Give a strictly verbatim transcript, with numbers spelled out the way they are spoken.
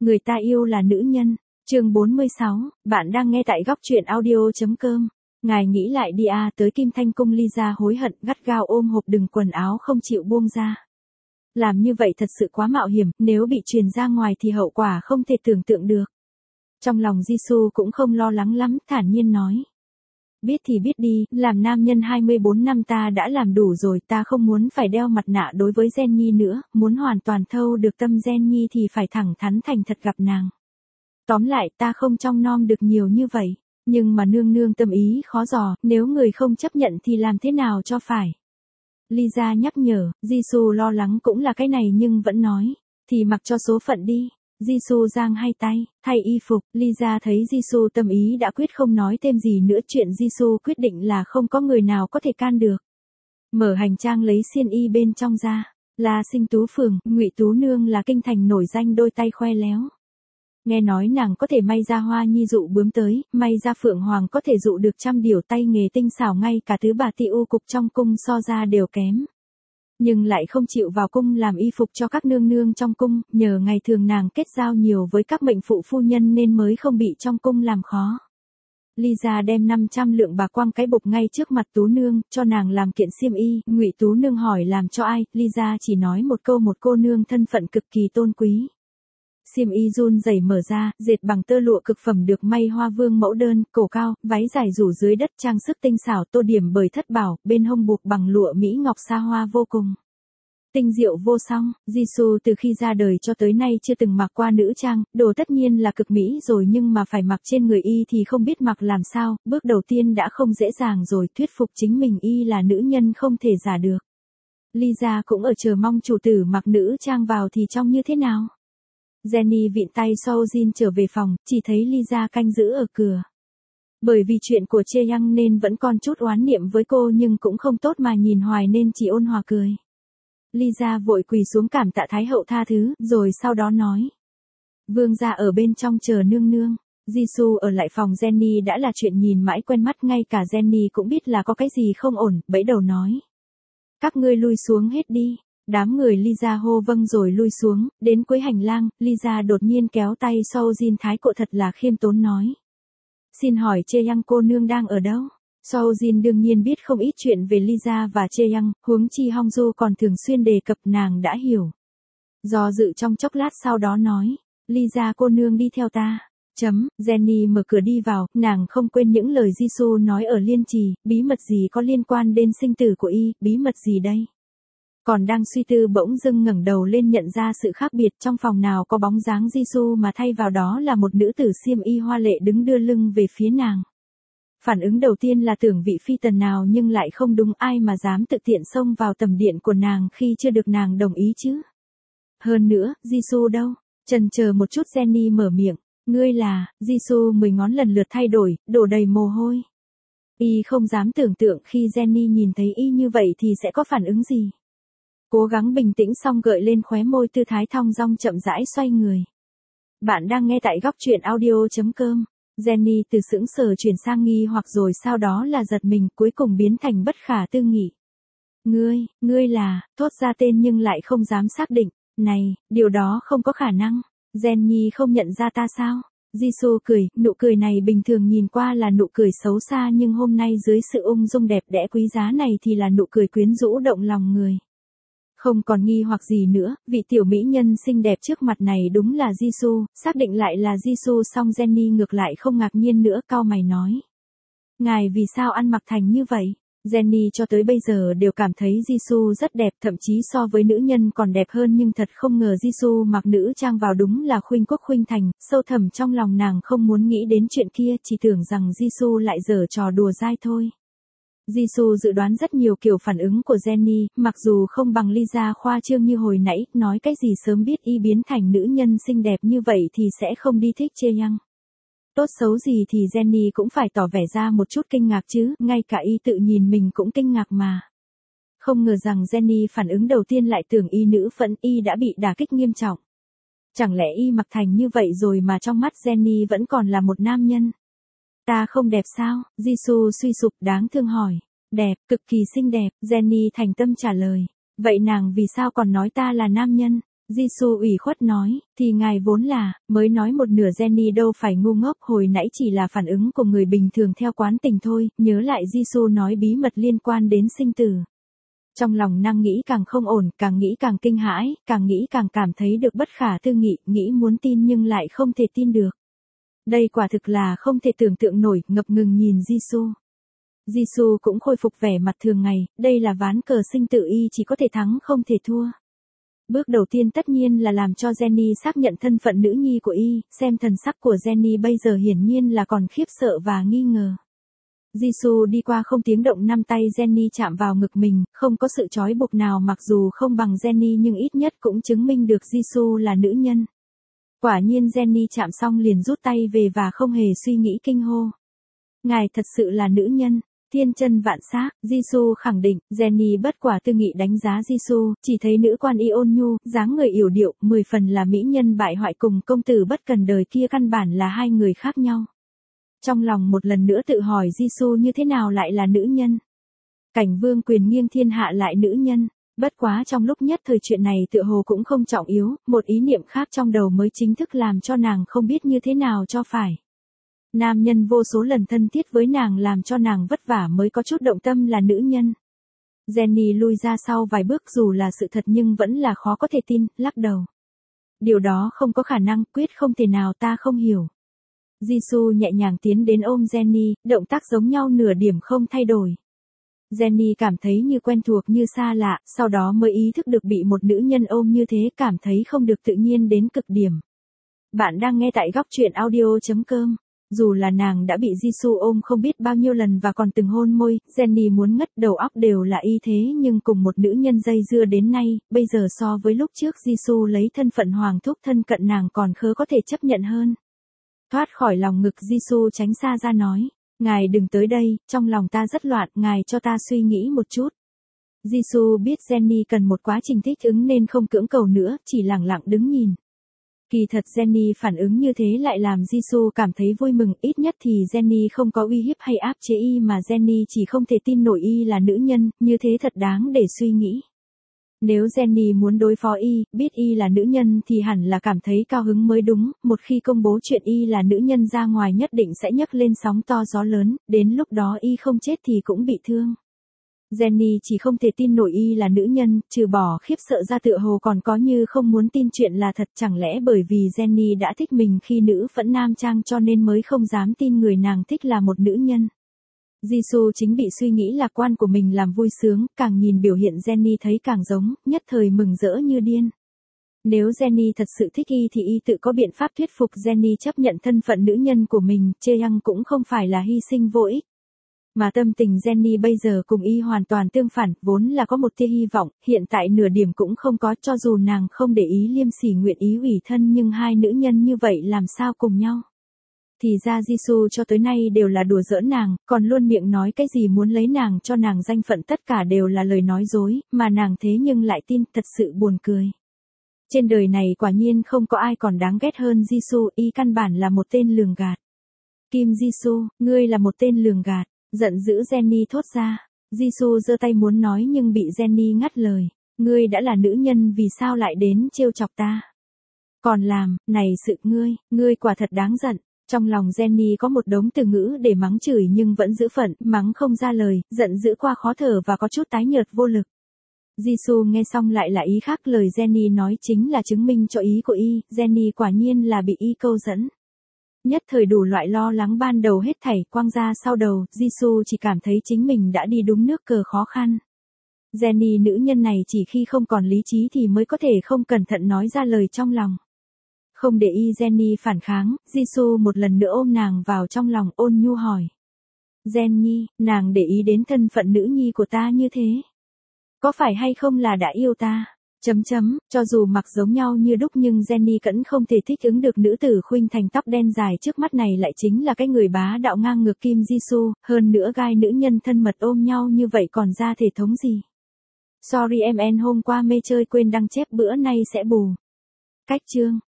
Người ta yêu là nữ nhân. Chương bốn mươi sáu, bạn đang nghe tại góc truyện audio chấm com. Ngài nghĩ lại đi à, tới Kim Thanh Cung Lisa hối hận gắt gao ôm hộp đựng quần áo không chịu buông ra. Làm như vậy thật sự quá mạo hiểm, nếu bị truyền ra ngoài thì hậu quả không thể tưởng tượng được. Trong lòng Jisoo cũng không lo lắng lắm, thản nhiên nói. Biết thì biết đi, làm nam nhân hai mươi bốn năm ta đã làm đủ rồi, ta không muốn phải đeo mặt nạ đối với Jenny nữa, muốn hoàn toàn thâu được tâm Jenny thì phải thẳng thắn thành thật gặp nàng. Tóm lại ta không trông nom được nhiều như vậy, nhưng mà nương nương tâm ý khó dò, nếu người không chấp nhận thì làm thế nào cho phải. Lisa nhắc nhở, Jisoo lo lắng cũng là cái này nhưng vẫn nói, thì mặc cho số phận đi. Jisoo giang hai tay, thay y phục, Lisa thấy Jisoo tâm ý đã quyết không nói thêm gì nữa, chuyện Jisoo quyết định là không có người nào có thể can được. Mở hành trang lấy xiên y bên trong ra, là Sinh Tú Phường, Ngụy Tú Nương là kinh thành nổi danh đôi tay khoe léo. Nghe nói nàng có thể may ra hoa nhi dụ bướm tới, may ra phượng hoàng có thể dụ được trăm điều, tay nghề tinh xảo ngay cả thứ bà ti u cục trong cung so ra đều kém. Nhưng lại không chịu vào cung làm y phục cho các nương nương trong cung, nhờ ngày thường nàng kết giao nhiều với các mệnh phụ phu nhân nên mới không bị trong cung làm khó. Lisa đem năm trăm lượng bạc quăng cái bục ngay trước mặt Tú Nương, cho nàng làm kiện xiêm y. Ngụy Tú Nương hỏi làm cho ai, Lisa chỉ nói một câu, một cô nương thân phận cực kỳ tôn quý. Xiêm y run rẩy mở ra, dệt bằng tơ lụa cực phẩm được may hoa vương mẫu đơn, cổ cao, váy dài rủ dưới đất, trang sức tinh xảo tô điểm bởi thất bảo, bên hông buộc bằng lụa mỹ ngọc xa hoa vô cùng. Tinh diệu vô song, Jisoo từ khi ra đời cho tới nay chưa từng mặc qua nữ trang, đồ tất nhiên là cực mỹ rồi nhưng mà phải mặc trên người y thì không biết mặc làm sao, bước đầu tiên đã không dễ dàng rồi, thuyết phục chính mình y là nữ nhân không thể giả được. Lisa cũng ở chờ mong chủ tử mặc nữ trang vào thì trông như thế nào. Jenny vịn tay Sojin trở về phòng, chỉ thấy Lisa canh giữ ở cửa. Bởi vì chuyện của Chaeyoung nên vẫn còn chút oán niệm với cô nhưng cũng không tốt mà nhìn hoài nên chỉ ôn hòa cười. Lisa vội quỳ xuống cảm tạ Thái hậu tha thứ, rồi sau đó nói. Vương gia ở bên trong chờ nương nương. Jisoo ở lại phòng Jenny đã là chuyện nhìn mãi quen mắt, ngay cả Jenny cũng biết là có cái gì không ổn, bẫy đầu nói. Các ngươi lui xuống hết đi. Đám người Lisa hô vâng rồi lui xuống, đến cuối hành lang, Lisa đột nhiên kéo tay Sojin thái độ thật là khiêm tốn nói. Xin hỏi Chaeyoung cô nương đang ở đâu? Sojin đương nhiên biết không ít chuyện về Lisa và Chaeyoung, huống chi Hongju còn thường xuyên đề cập, nàng đã hiểu. Do dự trong chốc lát sau đó nói, Lisa cô nương đi theo ta. Chấm, Jenny mở cửa đi vào, nàng không quên những lời Jisoo nói ở Liên Trì, bí mật gì có liên quan đến sinh tử của y, bí mật gì đây? Còn đang suy tư bỗng dưng ngẩng đầu lên nhận ra sự khác biệt, trong phòng nào có bóng dáng Jisoo mà thay vào đó là một nữ tử xiêm y hoa lệ đứng đưa lưng về phía nàng. Phản ứng đầu tiên là tưởng vị phi tần nào nhưng lại không đúng, ai mà dám tự tiện xông vào tầm điện của nàng khi chưa được nàng đồng ý chứ. Hơn nữa, Jisoo đâu? Chần chờ một chút Jenny mở miệng, ngươi là, Jisoo mười ngón lần lượt thay đổi, đổ đầy mồ hôi. Y không dám tưởng tượng khi Jenny nhìn thấy y như vậy thì sẽ có phản ứng gì. Cố gắng bình tĩnh xong gợi lên khóe môi tư thái thong dong chậm rãi xoay người. Bạn đang nghe tại góc truyện audio chấm com. Jenny từ sững sờ chuyển sang nghi hoặc rồi sau đó là giật mình, cuối cùng biến thành bất khả tư nghị. Ngươi, ngươi là, thốt ra tên nhưng lại không dám xác định. Này, điều đó không có khả năng. Jenny không nhận ra ta sao? Jisoo cười, nụ cười này bình thường nhìn qua là nụ cười xấu xa nhưng hôm nay dưới sự ung dung đẹp đẽ quý giá này thì là nụ cười quyến rũ động lòng người. Không còn nghi hoặc gì nữa, vị tiểu mỹ nhân xinh đẹp trước mặt này đúng là Jisoo, xác định lại là Jisoo xong Jenny ngược lại không ngạc nhiên nữa, cau mày nói. Ngài vì sao ăn mặc thành như vậy? Jenny cho tới bây giờ đều cảm thấy Jisoo rất đẹp, thậm chí so với nữ nhân còn đẹp hơn, nhưng thật không ngờ Jisoo mặc nữ trang vào đúng là khuynh quốc khuynh thành, sâu thẳm trong lòng nàng không muốn nghĩ đến chuyện kia, chỉ tưởng rằng Jisoo lại giở trò đùa dai thôi. Jisoo dự đoán rất nhiều kiểu phản ứng của Jenny, mặc dù không bằng Lisa khoa trương như hồi nãy, nói cái gì sớm biết y biến thành nữ nhân xinh đẹp như vậy thì sẽ không đi thích Chaeyoung. Tốt xấu gì thì Jenny cũng phải tỏ vẻ ra một chút kinh ngạc chứ, ngay cả y tự nhìn mình cũng kinh ngạc mà. Không ngờ rằng Jenny phản ứng đầu tiên lại tưởng y nữ phẫn, y đã bị đả kích nghiêm trọng. Chẳng lẽ y mặc thành như vậy rồi mà trong mắt Jenny vẫn còn là một nam nhân? Ta không đẹp sao? Jisoo suy sụp đáng thương hỏi. Đẹp, cực kỳ xinh đẹp, Jenny thành tâm trả lời. Vậy nàng vì sao còn nói ta là nam nhân? Jisoo ủy khuất nói, thì ngài vốn là, mới nói một nửa Jennie đâu phải ngu ngốc, hồi nãy chỉ là phản ứng của người bình thường theo quán tình thôi, nhớ lại Jisoo nói bí mật liên quan đến sinh tử. Trong lòng nàng nghĩ càng không ổn, càng nghĩ càng kinh hãi, càng nghĩ càng cảm thấy được bất khả tư nghị, nghĩ muốn tin nhưng lại không thể tin được. Đây quả thực là không thể tưởng tượng nổi, ngập ngừng nhìn Jisoo. Jisoo cũng khôi phục vẻ mặt thường ngày, đây là ván cờ sinh tử y chỉ có thể thắng không thể thua. Bước đầu tiên tất nhiên là làm cho Jennie xác nhận thân phận nữ nhi của y, xem thần sắc của Jennie bây giờ hiển nhiên là còn khiếp sợ và nghi ngờ. Jisoo đi qua không tiếng động, năm tay Jennie chạm vào ngực mình, không có sự trói buộc nào, mặc dù không bằng Jennie nhưng ít nhất cũng chứng minh được Jisoo là nữ nhân. Quả nhiên Jennie chạm xong liền rút tay về và không hề suy nghĩ kinh hô. Ngài thật sự là nữ nhân. Thiên chân vạn sắc, Jisoo khẳng định. Jennie bất quả tư nghị đánh giá Jisoo, chỉ thấy nữ quan y ôn nhu, dáng người yểu điệu, mười phần là mỹ nhân bại hoại cùng công tử bất cần đời kia căn bản là hai người khác nhau. Trong lòng một lần nữa tự hỏi Jisoo như thế nào lại là nữ nhân. Cảnh vương quyền nghiêng thiên hạ lại nữ nhân. Bất quá trong lúc nhất thời chuyện này tựa hồ cũng không trọng yếu, một ý niệm khác trong đầu mới chính thức làm cho nàng không biết như thế nào cho phải. Nam nhân vô số lần thân thiết với nàng làm cho nàng vất vả mới có chút động tâm là nữ nhân. Jennie lui ra sau vài bước, dù là sự thật nhưng vẫn là khó có thể tin, lắc đầu. Điều đó không có khả năng, quyết không thể nào, ta không hiểu. Jisoo nhẹ nhàng tiến đến ôm Jennie, động tác giống nhau nửa điểm không thay đổi. Jennie cảm thấy như quen thuộc như xa lạ, sau đó mới ý thức được bị một nữ nhân ôm như thế, cảm thấy không được tự nhiên đến cực điểm. Bạn đang nghe tại góc truyện audio chấm com. Dù là nàng đã bị Jisoo ôm không biết bao nhiêu lần và còn từng hôn môi, Jennie muốn ngất, đầu óc đều là y thế, nhưng cùng một nữ nhân dây dưa đến nay, bây giờ so với lúc trước Jisoo lấy thân phận hoàng thúc thân cận nàng còn khớ có thể chấp nhận hơn. Thoát khỏi lòng ngực, Jisoo tránh xa ra nói, ngài đừng tới đây, trong lòng ta rất loạn, ngài cho ta suy nghĩ một chút. Jisoo biết Jennie cần một quá trình thích ứng nên không cưỡng cầu nữa, chỉ lặng lặng đứng nhìn. Kỳ thật Jennie phản ứng như thế lại làm Jisoo cảm thấy vui mừng, ít nhất thì Jennie không có uy hiếp hay áp chế y mà Jennie chỉ không thể tin nổi y là nữ nhân, như thế thật đáng để suy nghĩ. Nếu Jennie muốn đối phó y, biết y là nữ nhân thì hẳn là cảm thấy cao hứng mới đúng, một khi công bố chuyện y là nữ nhân ra ngoài nhất định sẽ nhấc lên sóng to gió lớn, đến lúc đó y không chết thì cũng bị thương. Jennie chỉ không thể tin nổi y là nữ nhân, trừ bỏ khiếp sợ ra tựa hồ còn có như không muốn tin chuyện là thật, chẳng lẽ bởi vì Jennie đã thích mình khi nữ phẫn nam trang cho nên mới không dám tin người nàng thích là một nữ nhân. Jisoo chính bị suy nghĩ lạc quan của mình làm vui sướng, càng nhìn biểu hiện Jennie thấy càng giống, nhất thời mừng rỡ như điên. Nếu Jennie thật sự thích y thì y tự có biện pháp thuyết phục Jennie chấp nhận thân phận nữ nhân của mình, Chaeyoung cũng không phải là hy sinh vô ích. Mà tâm tình Jennie bây giờ cùng y hoàn toàn tương phản, vốn là có một tia hy vọng, hiện tại nửa điểm cũng không có, cho dù nàng không để ý liêm sỉ nguyện ý ủy thân nhưng hai nữ nhân như vậy làm sao cùng nhau. Thì ra Jisoo cho tới nay đều là đùa giỡn nàng, còn luôn miệng nói cái gì muốn lấy nàng cho nàng danh phận tất cả đều là lời nói dối, mà nàng thế nhưng lại tin, thật sự buồn cười. Trên đời này quả nhiên không có ai còn đáng ghét hơn Jisoo, y căn bản là một tên lường gạt. Kim Jisoo, ngươi là một tên lường gạt. Giận dữ Jennie thốt ra. Jisoo giơ tay muốn nói nhưng bị Jennie ngắt lời. Ngươi đã là nữ nhân vì sao lại đến trêu chọc ta? Còn làm, này sự ngươi, ngươi quả thật đáng giận. Trong lòng Jennie có một đống từ ngữ để mắng chửi nhưng vẫn giữ phận, mắng không ra lời, giận dữ qua khó thở và có chút tái nhợt vô lực. Jisoo nghe xong lại là ý khác, lời Jennie nói chính là chứng minh cho ý của y, Jennie quả nhiên là bị y câu dẫn. Nhất thời đủ loại lo lắng ban đầu hết thảy quăng ra sau đầu, Jisoo chỉ cảm thấy chính mình đã đi đúng nước cờ khó khăn. Jennie nữ nhân này chỉ khi không còn lý trí thì mới có thể không cẩn thận nói ra lời trong lòng. Không để y Jennie phản kháng, Jisoo một lần nữa ôm nàng vào trong lòng, ôn nhu hỏi. Jennie, nàng để ý đến thân phận nữ nhi của ta như thế. Có phải hay không là đã yêu ta? Chấm chấm, cho dù mặc giống nhau như đúc nhưng Jennie vẫn không thể thích ứng được nữ tử khuynh thành tóc đen dài trước mắt này lại chính là cái người bá đạo ngang ngược Kim Jisoo, hơn nữa gai nữ nhân thân mật ôm nhau như vậy còn ra thể thống gì. Sorry em en hôm qua mê chơi quên đăng chép, bữa nay sẽ bù. Cách chương.